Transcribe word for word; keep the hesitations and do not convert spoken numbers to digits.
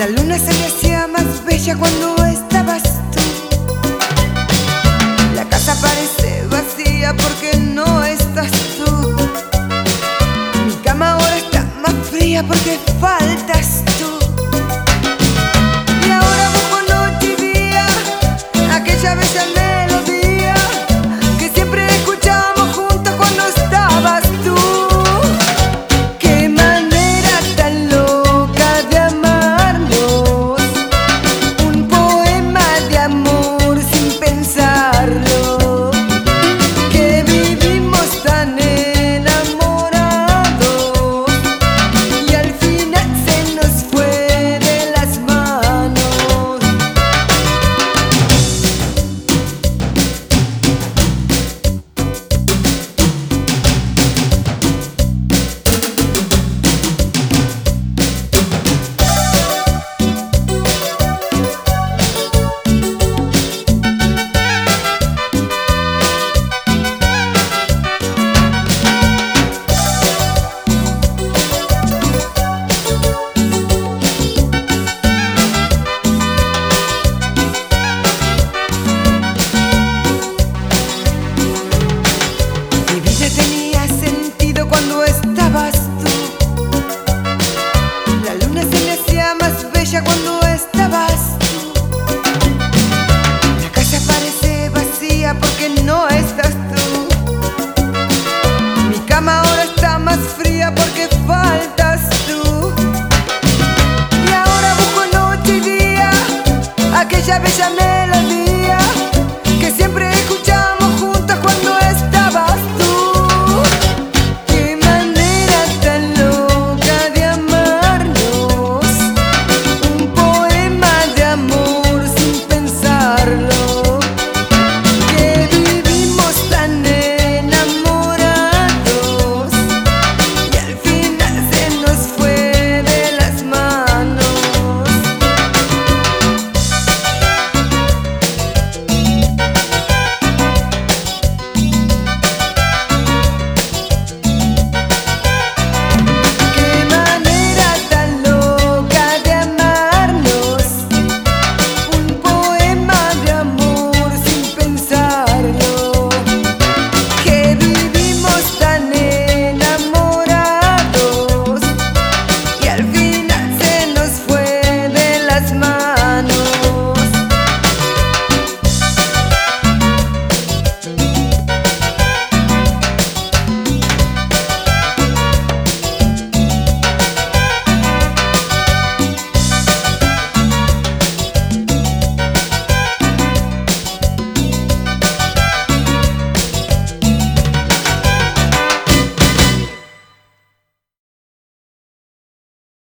La luna se me hacía más bella cuando estabas tú. La casa parece vacía porque no estás tú. Mi cama ahora está más fría porque faltas tú. Y ahora busco noche y día aquella bella melodía que siempre escuchamos juntos cuando estabas tú. Qué manera tan loca de amarnos, un poema de amor sin pensarlo, que vivimos tan enamorados y al final se nos fue de las manos. Mi vida tenía sentido cuando estabas tú. La luna se me hacía más bella cuando estabas tú. La casa parece vacía porque no estás tú. Mi cama ahora está más fría porque faltas tú. Y ahora busco noche y día aquella bella melodía